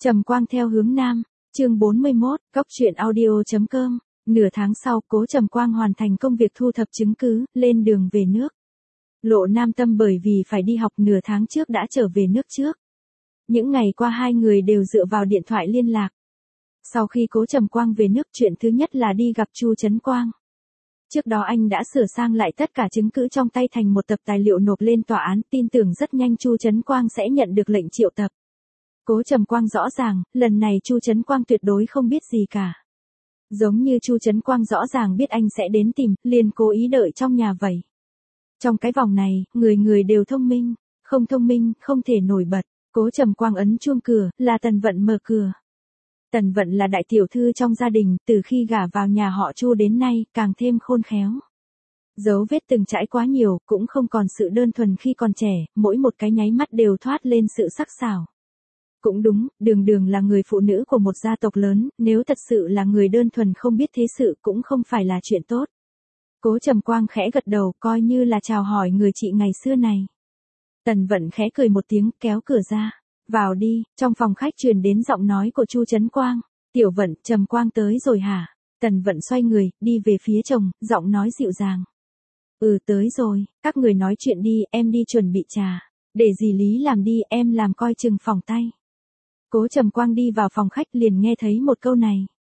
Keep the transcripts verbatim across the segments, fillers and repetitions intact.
Trầm Quang theo hướng Nam, chương bốn mươi mốt, cóc truyện audio chấm com. Nửa tháng sau, Cố Trầm Quang hoàn thành công việc thu thập chứng cứ, lên đường về nước. Lộ Nam Tâm bởi vì phải đi học nửa tháng trước đã trở về nước trước. Những ngày qua hai người đều dựa vào điện thoại liên lạc. Sau khi Cố Trầm Quang về nước, chuyện thứ nhất là đi gặp Chu Trấn Quang. Trước đó anh đã sửa sang lại tất cả chứng cứ trong tay thành một tập tài liệu nộp lên tòa án, tin tưởng rất nhanh Chu Trấn Quang sẽ nhận được lệnh triệu tập. Cố Trầm Quang rõ ràng, lần này Chu Trấn Quang tuyệt đối không biết gì cả. Giống như Chu Trấn Quang rõ ràng biết anh sẽ đến tìm, liền cố ý đợi trong nhà vậy. Trong cái vòng này, người người đều thông minh, không thông minh, không thể nổi bật. Cố Trầm Quang ấn chuông cửa, là Tần Vận mở cửa. Tần Vận là đại tiểu thư trong gia đình, từ khi gả vào nhà họ Chu đến nay, càng thêm khôn khéo. Dấu vết từng trải quá nhiều, cũng không còn sự đơn thuần khi còn trẻ, mỗi một cái nháy mắt đều thoát lên sự sắc sảo. Cũng đúng, Đường Đường là người phụ nữ của một gia tộc lớn, nếu thật sự là người đơn thuần không biết thế sự cũng không phải là chuyện tốt. Cố Trầm Quang khẽ gật đầu, coi như là chào hỏi người chị ngày xưa này. Tần Vận khẽ cười một tiếng, kéo cửa ra. Vào đi, trong phòng khách truyền đến giọng nói của Chu Trấn Quang. Tiểu Vận, Trầm Quang tới rồi hả? Tần Vận xoay người, đi về phía chồng, giọng nói dịu dàng. Ừ tới rồi, các người nói chuyện đi, em đi chuẩn bị trà. Để dì Lý làm đi, em làm coi chừng phòng tay. Cố Trầm Quang đi vào phòng khách liền nghe thấy một câu này.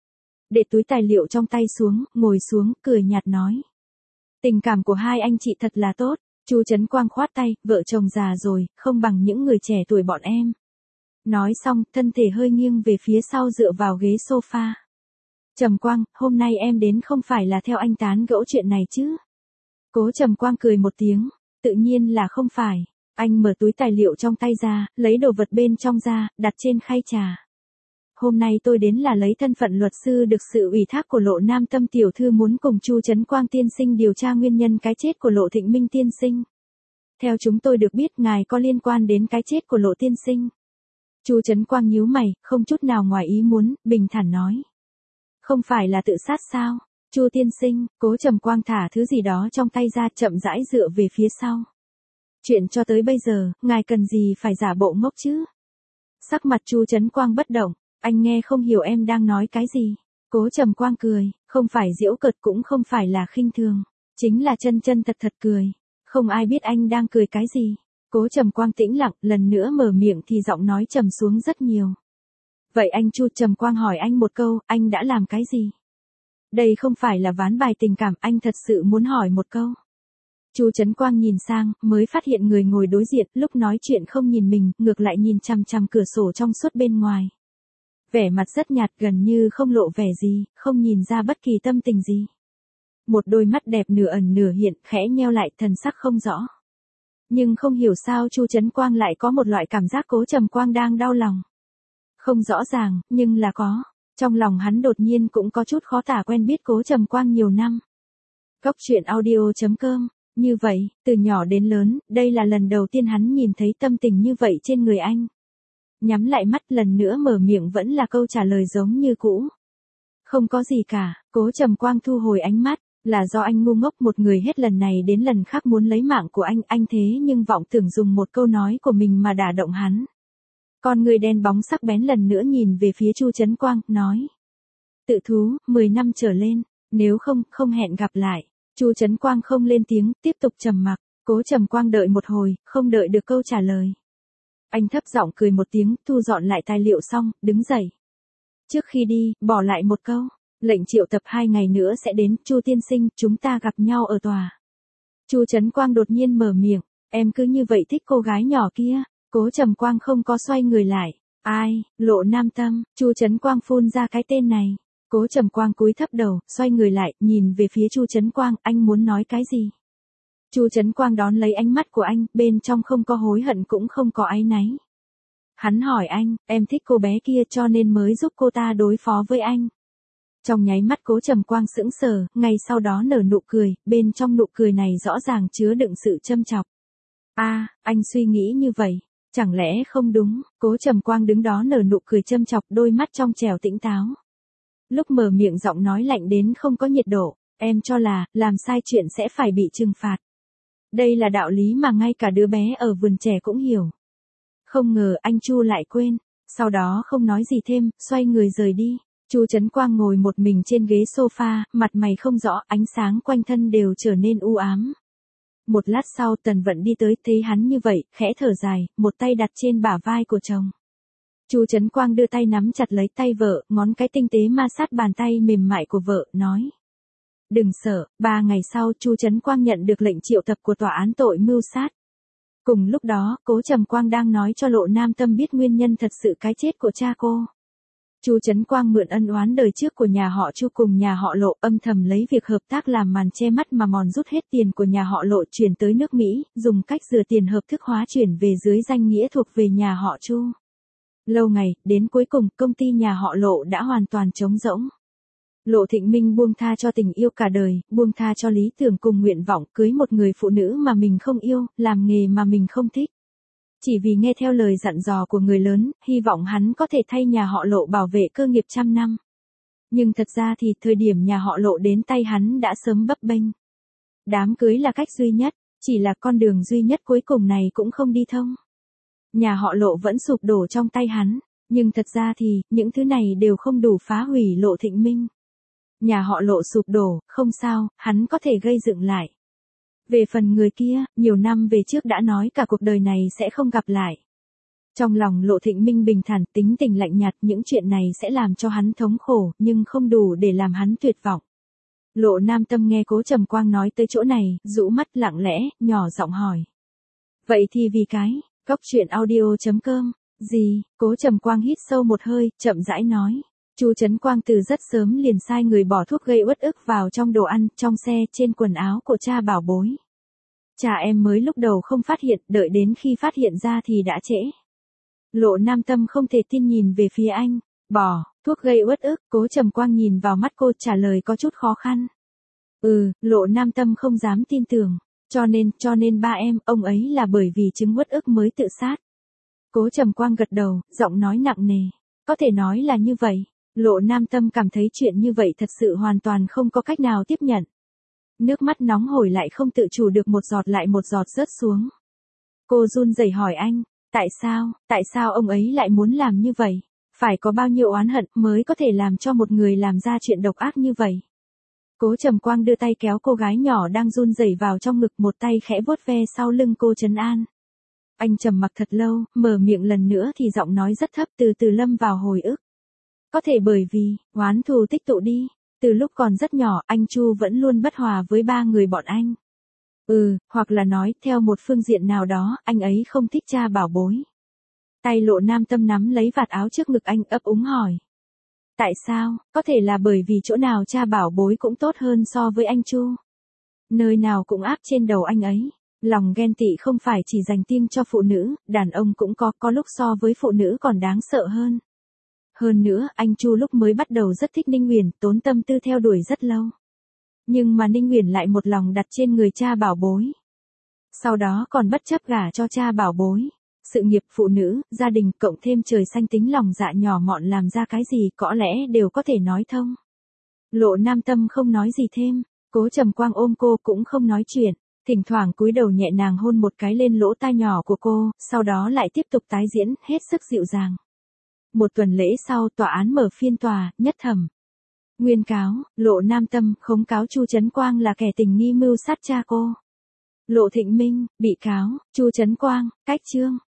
Để túi tài liệu trong tay xuống, ngồi xuống, cười nhạt nói. Tình cảm của hai anh chị thật là tốt. Chu Trấn Quang khoát tay, vợ chồng già rồi, không bằng những người trẻ tuổi bọn em. Nói xong, thân thể hơi nghiêng về phía sau dựa vào ghế sofa. Trầm Quang, hôm nay em đến không phải là theo anh tán gẫu chuyện này chứ? Cố Trầm Quang cười một tiếng, tự nhiên là không phải. Anh mở túi tài liệu trong tay ra, lấy đồ vật bên trong ra, đặt trên khay trà. Hôm nay tôi đến là lấy thân phận luật sư được sự ủy thác của Lộ Nam Tâm tiểu thư muốn cùng Chu Trấn Quang tiên sinh điều tra nguyên nhân cái chết của Lộ Thịnh Minh tiên sinh. Theo chúng tôi được biết ngài có liên quan đến cái chết của Lộ tiên sinh. Chu Trấn Quang nhíu mày, không chút nào ngoài ý muốn, bình thản nói. Không phải là tự sát sao? Chu tiên sinh, Cố Trầm Quang thả thứ gì đó trong tay ra, chậm rãi dựa về phía sau. Chuyện cho tới bây giờ, ngài cần gì phải giả bộ ngốc chứ? Sắc mặt Chu Trấn Quang bất động, anh nghe không hiểu em đang nói cái gì. Cố Trầm Quang cười, không phải giễu cợt cũng không phải là khinh thường, chính là chân chân thật thật cười. Không ai biết anh đang cười cái gì. Cố Trầm Quang tĩnh lặng, lần nữa mở miệng thì giọng nói trầm xuống rất nhiều. Vậy anh Chu? Trầm Quang hỏi anh một câu, anh đã làm cái gì? Đây không phải là ván bài tình cảm, anh thật sự muốn hỏi một câu. Chu Trấn Quang nhìn sang, mới phát hiện người ngồi đối diện, lúc nói chuyện không nhìn mình, ngược lại nhìn chằm chằm cửa sổ trong suốt bên ngoài. Vẻ mặt rất nhạt, gần như không lộ vẻ gì, không nhìn ra bất kỳ tâm tình gì. Một đôi mắt đẹp nửa ẩn nửa hiện, khẽ nheo lại, thần sắc không rõ. Nhưng không hiểu sao Chu Trấn Quang lại có một loại cảm giác Cố Trầm Quang đang đau lòng. Không rõ ràng, nhưng là có. Trong lòng hắn đột nhiên cũng có chút khó tả, quen biết Cố Trầm Quang nhiều năm. Cóc truyện audio chấm com. Như vậy, từ nhỏ đến lớn, đây là lần đầu tiên hắn nhìn thấy tâm tình như vậy trên người anh. Nhắm lại mắt, lần nữa mở miệng vẫn là câu trả lời giống như cũ. Không có gì cả. Cố Trầm Quang thu hồi ánh mắt, là do anh ngu ngốc, một người hết lần này đến lần khác muốn lấy mạng của anh, anh thế nhưng vọng tưởng dùng một câu nói của mình mà đả động hắn. Con người đen bóng sắc bén lần nữa nhìn về phía Chu Trấn Quang, nói. Tự thú, mười năm trở lên, nếu không, không hẹn gặp lại. Chu Trấn Quang không lên tiếng, tiếp tục trầm mặc. Cố Trầm Quang đợi một hồi, không đợi được câu trả lời. Anh thấp giọng cười một tiếng, thu dọn lại tài liệu xong, đứng dậy. Trước khi đi, bỏ lại một câu. Lệnh triệu tập hai ngày nữa sẽ đến, Chu tiên sinh, chúng ta gặp nhau ở tòa. Chu Trấn Quang đột nhiên mở miệng, em cứ như vậy thích cô gái nhỏ kia. Cố Trầm Quang không có xoay người lại. Ai? Lộ Nam Tâm. Chu Trấn Quang phun ra cái tên này. Cố Trầm Quang cúi thấp đầu, xoay người lại, nhìn về phía Chu Trấn Quang, anh muốn nói cái gì? Chu Trấn Quang đón lấy ánh mắt của anh, bên trong không có hối hận cũng không có áy náy. Hắn hỏi anh, em thích cô bé kia cho nên mới giúp cô ta đối phó với anh. Trong nháy mắt Cố Trầm Quang sững sờ, ngay sau đó nở nụ cười, bên trong nụ cười này rõ ràng chứa đựng sự châm chọc. A, à, anh suy nghĩ như vậy, chẳng lẽ không đúng? Cố Trầm Quang đứng đó nở nụ cười châm chọc, đôi mắt trong trẻo tĩnh táo. Lúc mở miệng giọng nói lạnh đến không có nhiệt độ, em cho là, làm sai chuyện sẽ phải bị trừng phạt. Đây là đạo lý mà ngay cả đứa bé ở vườn trẻ cũng hiểu. Không ngờ anh Chu lại quên, Sau đó không nói gì thêm, xoay người rời đi. Chu Trấn Quang ngồi một mình trên ghế sofa, mặt mày không rõ, ánh sáng quanh thân đều trở nên u ám. Một lát sau Tần Vận đi tới, thấy hắn như vậy, khẽ thở dài, một tay đặt trên bả vai của chồng. Chu Trấn Quang đưa tay nắm chặt lấy tay vợ, ngón cái tinh tế ma sát bàn tay mềm mại của vợ, nói. Đừng sợ, ba ngày sau Chu Trấn Quang nhận được lệnh triệu tập của tòa án tội mưu sát. Cùng lúc đó, Cố Trầm Quang đang nói cho Lộ Nam Tâm biết nguyên nhân thật sự cái chết của cha cô. Chu Trấn Quang mượn ân oán đời trước của nhà họ Chu cùng nhà họ Lộ, âm thầm lấy việc hợp tác làm màn che mắt mà mòn rút hết tiền của nhà họ Lộ chuyển tới nước Mỹ, dùng cách rửa tiền hợp thức hóa chuyển về dưới danh nghĩa thuộc về nhà họ Chu. Lâu ngày, đến cuối cùng, công ty nhà họ Lộ đã hoàn toàn trống rỗng. Lộ Thịnh Minh buông tha cho tình yêu cả đời, buông tha cho lý tưởng cùng nguyện vọng cưới một người phụ nữ mà mình không yêu, làm nghề mà mình không thích. Chỉ vì nghe theo lời dặn dò của người lớn, hy vọng hắn có thể thay nhà họ Lộ bảo vệ cơ nghiệp trăm năm. Nhưng thật ra thì thời điểm nhà họ Lộ đến tay hắn đã sớm bấp bênh. Đám cưới là cách duy nhất, chỉ là con đường duy nhất cuối cùng này cũng không đi thông. Nhà họ Lộ vẫn sụp đổ trong tay hắn, nhưng thật ra thì, những thứ này đều không đủ phá hủy Lộ Thịnh Minh. Nhà họ Lộ sụp đổ, không sao, hắn có thể gây dựng lại. Về phần người kia, nhiều năm về trước đã nói cả cuộc đời này sẽ không gặp lại. Trong lòng Lộ Thịnh Minh bình thản, tính tình lạnh nhạt, những chuyện này sẽ làm cho hắn thống khổ, nhưng không đủ để làm hắn tuyệt vọng. Lộ Nam Tâm nghe Cố Trầm Quang nói tới chỗ này, rũ mắt lặng lẽ, nhỏ giọng hỏi. Vậy thì vì cái, Cóc Truyện Audio chấm com, gì? Cố Trầm Quang hít sâu một hơi, chậm rãi nói. Chu Trấn Quang từ rất sớm liền sai người bỏ thuốc gây uất ức vào trong đồ ăn, trong xe, trên quần áo của cha bảo bối. Cha em mới lúc đầu không phát hiện, đợi đến khi phát hiện ra thì đã trễ. Lộ Nam Tâm không thể tin nhìn về phía anh. Bỏ, thuốc gây uất ức, Cố Trầm Quang nhìn vào mắt cô trả lời có chút khó khăn. Ừ, Lộ Nam Tâm không dám tin tưởng. Cho nên, cho nên ba em, ông ấy là bởi vì chứng uất ức mới tự sát. Cố Trầm Quang gật đầu, giọng nói nặng nề. Có thể nói là như vậy. Lộ Nam Tâm cảm thấy chuyện như vậy thật sự hoàn toàn không có cách nào tiếp nhận. Nước mắt nóng hổi lại không tự chủ được một giọt lại một giọt rớt xuống. Cô run rẩy hỏi anh, tại sao, tại sao ông ấy lại muốn làm như vậy? Phải có bao nhiêu oán hận mới có thể làm cho một người làm ra chuyện độc ác như vậy? Cố Trầm Quang đưa tay kéo cô gái nhỏ đang run rẩy vào trong ngực, một tay khẽ vuốt ve sau lưng cô trấn an. Anh trầm mặc thật lâu, mở miệng lần nữa thì giọng nói rất thấp, từ từ lâm vào hồi ức. Có thể bởi vì, oán thù tích tụ đi. Từ lúc còn rất nhỏ, anh Chu vẫn luôn bất hòa với ba người bọn anh. Ừ, hoặc là nói, theo một phương diện nào đó, anh ấy không thích cha bảo bối. Tay Lộ Nam Tâm nắm lấy vạt áo trước ngực anh, ấp úng hỏi. Tại sao? Có thể là bởi vì chỗ nào cha bảo bối cũng tốt hơn so với anh Chu. Nơi nào cũng áp trên đầu anh ấy. Lòng ghen tị không phải chỉ dành riêng cho phụ nữ, đàn ông cũng có, có lúc so với phụ nữ còn đáng sợ hơn. Hơn nữa, anh Chu lúc mới bắt đầu rất thích Ninh Uyển, tốn tâm tư theo đuổi rất lâu. Nhưng mà Ninh Uyển lại một lòng đặt trên người cha bảo bối. Sau đó còn bất chấp gả cho cha bảo bối. Sự nghiệp, phụ nữ, gia đình, cộng thêm trời xanh tính lòng dạ nhỏ mọn làm ra cái gì có lẽ đều có thể nói thông. Lộ Nam Tâm không nói gì thêm, Cố Trầm Quang ôm cô cũng không nói chuyện, thỉnh thoảng cúi đầu nhẹ nhàng hôn một cái lên lỗ tai nhỏ của cô, sau đó lại tiếp tục tái diễn, hết sức dịu dàng. Một tuần lễ sau, tòa án mở phiên tòa, nhất thẩm. Nguyên cáo, Lộ Nam Tâm, khống cáo Chu Trấn Quang là kẻ tình nghi mưu sát cha cô. Lộ Thịnh Minh, bị cáo, Chu Trấn Quang, cách chương.